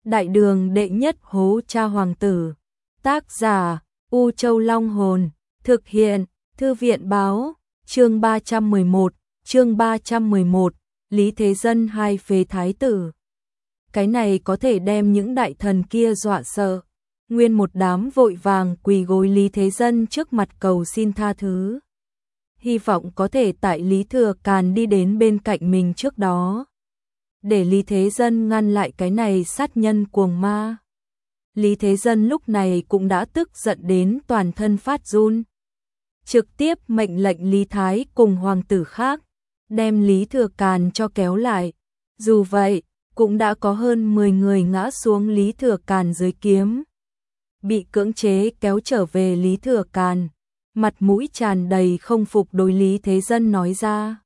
Đại đường đệ nhất hố cha hoàng tử. Tác giả U Châu Long Hồn. Thực hiện Thư viện Báo. Chương 311. Lý Thế Dân hai phế thái tử. Cái này có thể đem những đại thần kia dọa sợ. Nguyên một đám vội vàng quỳ gối Lý Thế Dân trước mặt cầu xin tha thứ. Hy vọng có thể tại Lý Thừa Càn đi đến bên cạnh mình trước đó, để Lý Thế Dân ngăn lại cái này sát nhân cuồng ma. Lý Thế Dân lúc này cũng đã tức giận đến toàn thân phát run. Trực tiếp mệnh lệnh Lý Thái cùng hoàng tử khác đem Lý Thừa Càn cho kéo lại. Dù vậy, cũng đã có hơn 10 người ngã xuống Lý Thừa Càn dưới kiếm. Bị cưỡng chế kéo trở về Lý Thừa Càn, mặt mũi tràn đầy không phục đối Lý Thế Dân nói ra.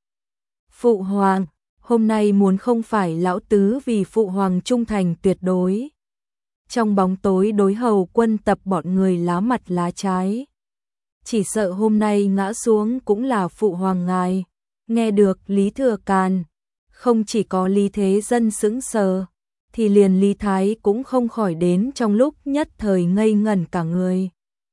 Phụ hoàng, hôm nay muốn không phải lão tứ vì phụ hoàng trung thành tuyệt đối. Trong bóng tối đối Hầu Quân Tập bọn người lá mặt lá trái. Chỉ sợ hôm nay ngã xuống cũng là phụ hoàng ngài. Nghe được Lý Thừa Càn, không chỉ có Lý Thế Dân sững sờ, thì liền Lý Thái cũng không khỏi đến trong lúc nhất thời ngây ngẩn cả người.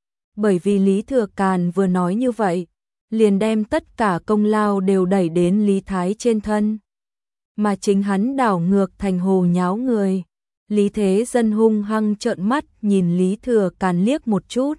Bởi vì Lý Thừa Càn vừa nói như vậy, liền đem tất cả công lao đều đẩy đến Lý Thái trên thân. Mà chính hắn đảo ngược thành hồ nháo người. Lý Thế Dân hung hăng trợn mắt nhìn Lý Thừa Càn liếc một chút.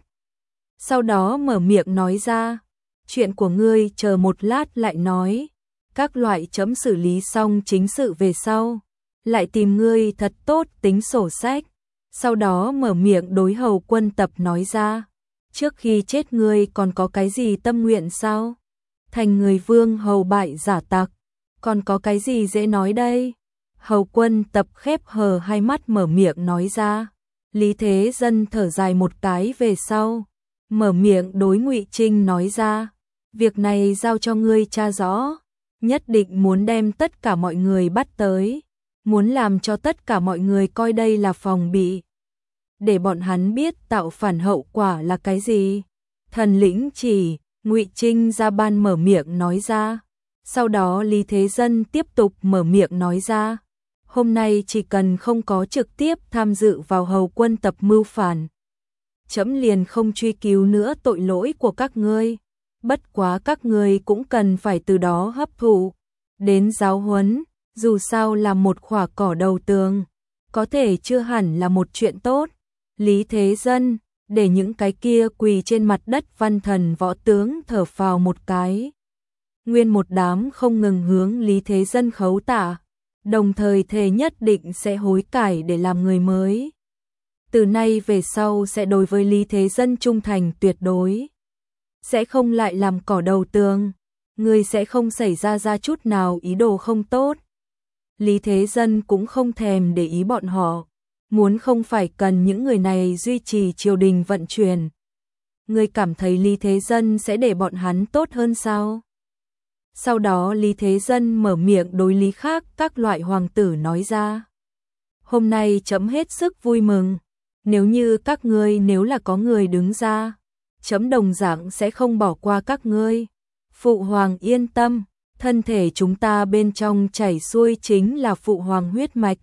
Sau đó mở miệng nói ra, chuyện của ngươi chờ một lát lại nói. Các loại chấm xử lý xong chính sự về sau, lại tìm ngươi thật tốt tính sổ sách. Sau đó mở miệng đối Hầu Quân Tập nói ra, trước khi chết ngươi còn có cái gì tâm nguyện sao? Thành người vương hầu bại giả tặc, còn có cái gì dễ nói đây? Hầu Quân Tập khép hờ hai mắt mở miệng nói ra. Lý Thế Dân thở dài một cái về sau, mở miệng đối Ngụy Trinh nói ra, việc này giao cho ngươi tra rõ, nhất định muốn đem tất cả mọi người bắt tới, muốn làm cho tất cả mọi người coi đây là phòng bị, để bọn hắn biết tạo phản hậu quả là cái gì. Thần lĩnh chỉ. Ngụy Trinh ra ban mở miệng nói ra. Sau đó Lý Thế Dân tiếp tục mở miệng nói ra, hôm nay chỉ cần không có trực tiếp tham dự vào Hầu Quân Tập mưu phản, chấm liền không truy cứu nữa tội lỗi của các ngươi. Bất quá các ngươi cũng cần phải từ đó hấp thụ đến giáo huấn, dù sao là một khỏa cỏ đầu tường, có thể chưa hẳn là một chuyện tốt. Lý Thế Dân, để những cái kia quỳ trên mặt đất văn thần võ tướng thở phào một cái. Nguyên một đám không ngừng hướng Lý Thế Dân khấu tạ, đồng thời thề nhất định sẽ hối cải để làm người mới. Từ nay về sau sẽ đối với Lý Thế Dân trung thành tuyệt đối, sẽ không lại làm cỏ đầu tường, người sẽ không xảy ra chút nào ý đồ không tốt. Lý Thế Dân cũng không thèm để ý bọn họ, muốn không phải cần những người này duy trì triều đình vận chuyển. Người cảm thấy Lý Thế Dân sẽ để bọn hắn tốt hơn sao? Sau đó Lý Thế Dân mở miệng đối Lý khác các loại hoàng tử nói ra. Hôm nay chấm hết sức vui mừng, nếu như các ngươi nếu là có người đứng ra, chấm đồng dạng sẽ không bỏ qua các ngươi. Phụ hoàng yên tâm, thân thể chúng ta bên trong chảy xuôi chính là phụ hoàng huyết mạch.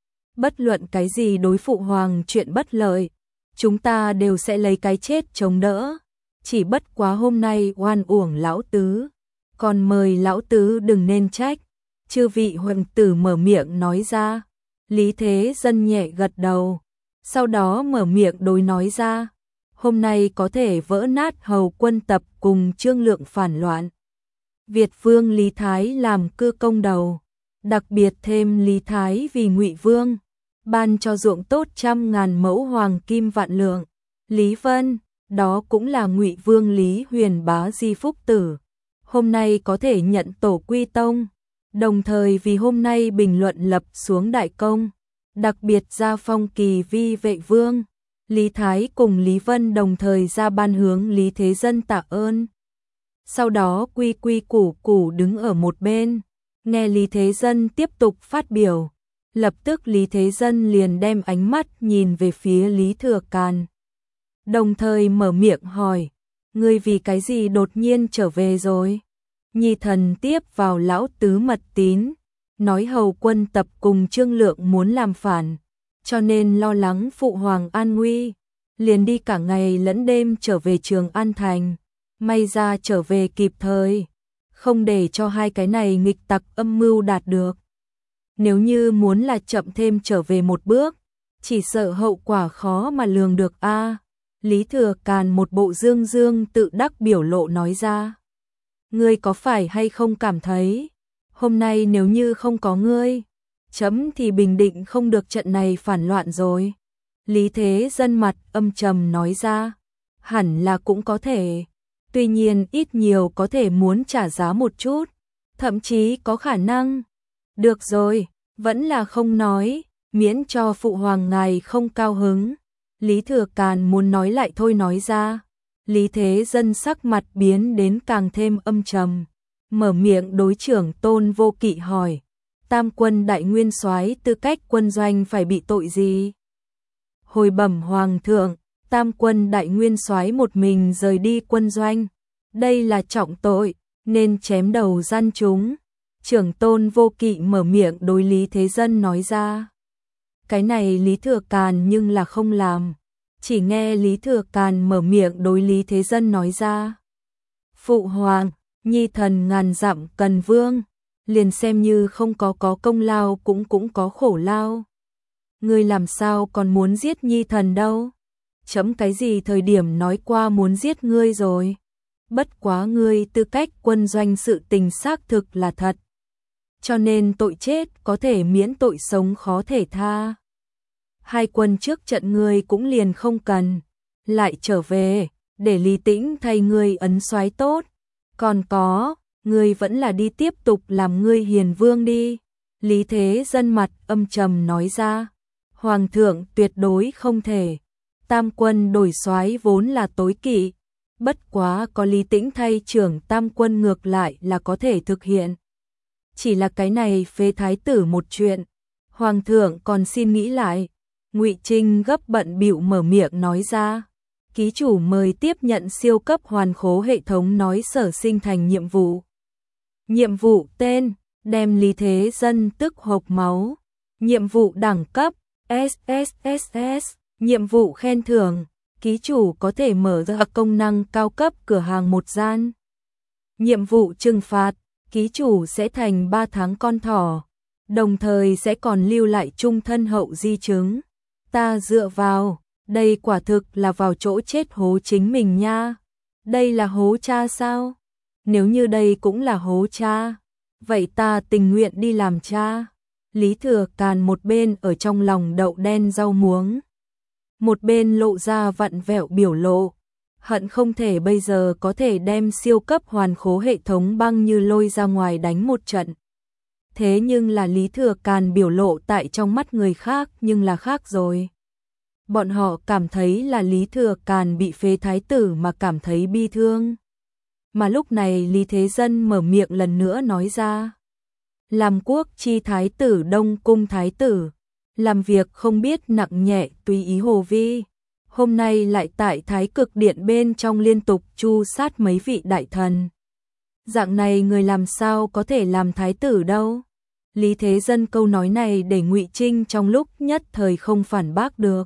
Bất luận cái gì đối phụ hoàng chuyện bất lợi, chúng ta đều sẽ lấy cái chết chống đỡ. Chỉ bất quá hôm nay oan uổng lão tứ, còn mời lão tứ đừng nên trách. Chư vị hoàng tử mở miệng nói ra. Lý Thế Dân nhẹ gật đầu, sau đó mở miệng đối nói ra, hôm nay có thể vỡ nát Hầu Quân Tập cùng Trương Lượng phản loạn. Việt Vương Lý Thái làm cư công đầu, đặc biệt thêm Lý Thái vì Ngụy Vương, ban cho ruộng tốt 100.000 mẫu hoàng kim vạn lượng. Lý Vân, đó cũng là Ngụy Vương Lý Huyền Bá di phúc tử, hôm nay có thể nhận tổ quy tông, đồng thời vì hôm nay bình luận lập xuống đại công, đặc biệt ra phong kỳ vi vệ vương. Lý Thái cùng Lý Vân đồng thời ra ban hướng Lý Thế Dân tạ ơn. Sau đó quy quy củ củ đứng ở một bên, nghe Lý Thế Dân tiếp tục phát biểu. Lập tức Lý Thế Dân liền đem ánh mắt nhìn về phía Lý Thừa Càn, đồng thời mở miệng hỏi, ngươi vì cái gì đột nhiên trở về rồi? Nhi thần tiếp vào lão tứ mật tín, nói Hầu Quân Tập cùng Trương Lượng muốn làm phản, cho nên lo lắng phụ hoàng an nguy, liền đi cả ngày lẫn đêm trở về Trường An Thành, may ra trở về kịp thời, không để cho hai cái này nghịch tặc âm mưu đạt được. Nếu như muốn là chậm thêm trở về một bước, chỉ sợ hậu quả khó mà lường được a. Lý Thừa Càn một bộ dương dương tự đắc biểu lộ nói ra. Ngươi có phải hay không cảm thấy, hôm nay nếu như không có ngươi, chấm thì bình định không được trận này phản loạn rồi. Lý Thế Dân mặt âm trầm nói ra, hẳn là cũng có thể, tuy nhiên ít nhiều có thể muốn trả giá một chút, thậm chí có khả năng. Được rồi, vẫn là không nói, miễn cho phụ hoàng ngài không cao hứng. Lý Thừa Càn muốn nói lại thôi nói ra. Lý Thế Dân sắc mặt biến đến càng thêm âm trầm, mở miệng đối Trưởng Tôn Vô Kỵ hỏi, Tam quân đại nguyên soái tư cách quân doanh phải bị tội gì? Hồi bẩm hoàng thượng, Tam quân đại nguyên soái một mình rời đi quân doanh, đây là trọng tội, nên chém đầu gian chúng. Trưởng Tôn Vô Kỵ mở miệng đối Lý Thế Dân nói ra. Cái này Lý Thừa Càn nhưng là không làm. Chỉ nghe Lý Thừa Càn mở miệng đối Lý Thế Dân nói ra. Phụ hoàng, nhi thần ngàn dặm cần vương, liền xem như không có công lao cũng có khổ lao. Ngươi làm sao còn muốn giết nhi thần đâu? Chấm cái gì thời điểm nói qua muốn giết ngươi rồi? Bất quá ngươi tư cách quân doanh sự tình xác thực là thật. Cho nên tội chết có thể miễn, tội sống khó thể tha. Hai quân trước trận ngươi cũng liền không cần, lại trở về, để Lý Tĩnh thay ngươi ấn soái tốt. Còn có, ngươi vẫn là đi tiếp tục làm ngươi hiền vương đi. Lý Thế Dân mặt âm trầm nói ra. Hoàng thượng tuyệt đối không thể. Tam quân đổi soái vốn là tối kỵ. Bất quá có Lý Tĩnh thay trưởng tam quân ngược lại là có thể thực hiện. Chỉ là cái này phế thái tử một chuyện. Hoàng thượng còn xin nghĩ lại. Ngụy Trinh gấp bận bịu mở miệng nói ra. Ký chủ mời tiếp nhận siêu cấp hoàn khố hệ thống nói Sở Sinh thành nhiệm vụ. Nhiệm vụ tên, đem Lý Thế Dân tức hộc máu. Nhiệm vụ đẳng cấp, SSSS. Nhiệm vụ khen thưởng, ký chủ có thể mở ra công năng cao cấp cửa hàng một gian. Nhiệm vụ trừng phạt, ký chủ sẽ thành 3 tháng con thỏ, đồng thời sẽ còn lưu lại chung thân hậu di chứng. Ta dựa vào, đây quả thực là vào chỗ chết hố chính mình nha. Đây là hố cha sao? Nếu như đây cũng là hố cha, vậy ta tình nguyện đi làm cha. Lý Thừa Càn một bên ở trong lòng đậu đen rau muống, một bên lộ ra vặn vẹo biểu lộ, hận không thể bây giờ có thể đem siêu cấp hoàn khố hệ thống băng như lôi ra ngoài đánh một trận. Thế nhưng là Lý Thừa Càn biểu lộ tại trong mắt người khác nhưng là khác rồi. Bọn họ cảm thấy là Lý Thừa Càn bị phế thái tử mà cảm thấy bi thương. Mà lúc này Lý Thế Dân mở miệng lần nữa nói ra. Làm quốc chi thái tử Đông Cung thái tử, làm việc không biết nặng nhẹ tùy ý hồ vi. Hôm nay lại tại Thái Cực Điện bên trong liên tục tru sát mấy vị đại thần. Dạng này người làm sao có thể làm thái tử đâu? Lý Thế Dân câu nói này để Ngụy Trinh trong lúc nhất thời không phản bác được.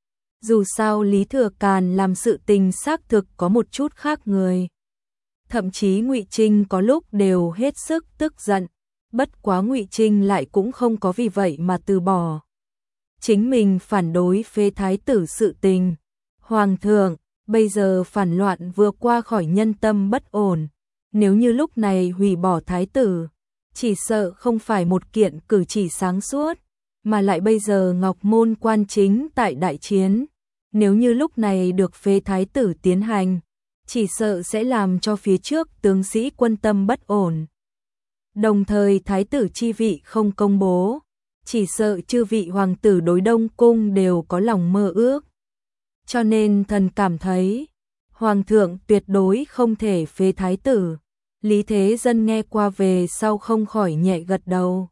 Dù sao Lý Thừa Càn làm sự tình xác thực có một chút khác người. Thậm chí Ngụy Trinh có lúc đều hết sức tức giận, bất quá Ngụy Trinh lại cũng không có vì vậy mà từ bỏ. Chính mình phản đối phế thái tử sự tình. Hoàng thượng, bây giờ phản loạn vừa qua khỏi nhân tâm bất ổn. Nếu như lúc này hủy bỏ thái tử, chỉ sợ không phải một kiện cử chỉ sáng suốt, mà lại bây giờ Ngọc Môn quan chính tại đại chiến. Nếu như lúc này được phế thái tử tiến hành, chỉ sợ sẽ làm cho phía trước tướng sĩ quân tâm bất ổn. Đồng thời thái tử chi vị không công bố, chỉ sợ chư vị hoàng tử đối Đông Cung đều có lòng mơ ước. Cho nên thần cảm thấy, hoàng thượng tuyệt đối không thể phế thái tử. Lý Thế Dân nghe qua về sau không khỏi nhẹ gật đầu.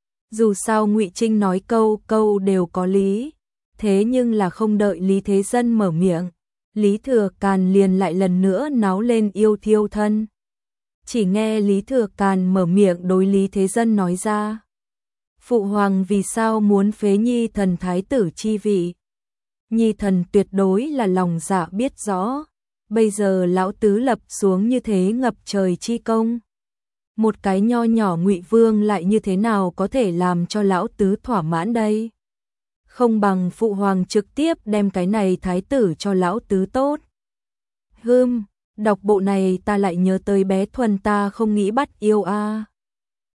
Dù sao Ngụy Trinh nói câu câu đều có lý, thế nhưng là không đợi Lý Thế Dân mở miệng, Lý Thừa Càn liền lại lần nữa náo lên yêu thiêu thân. Chỉ nghe Lý Thừa Càn mở miệng đối Lý Thế Dân nói ra. Phụ hoàng vì sao muốn phế Nhi thần thái tử chi vị? Nhi thần tuyệt đối là lòng dạ biết rõ. Bây giờ lão tứ lập xuống như thế ngập trời chi công. Một cái nho nhỏ Ngụy Vương lại như thế nào có thể làm cho lão tứ thỏa mãn đây? Không bằng phụ hoàng trực tiếp đem cái này thái tử cho lão tứ tốt. Đọc bộ này ta lại nhớ tới bé Thuần ta không nghĩ bắt yêu a.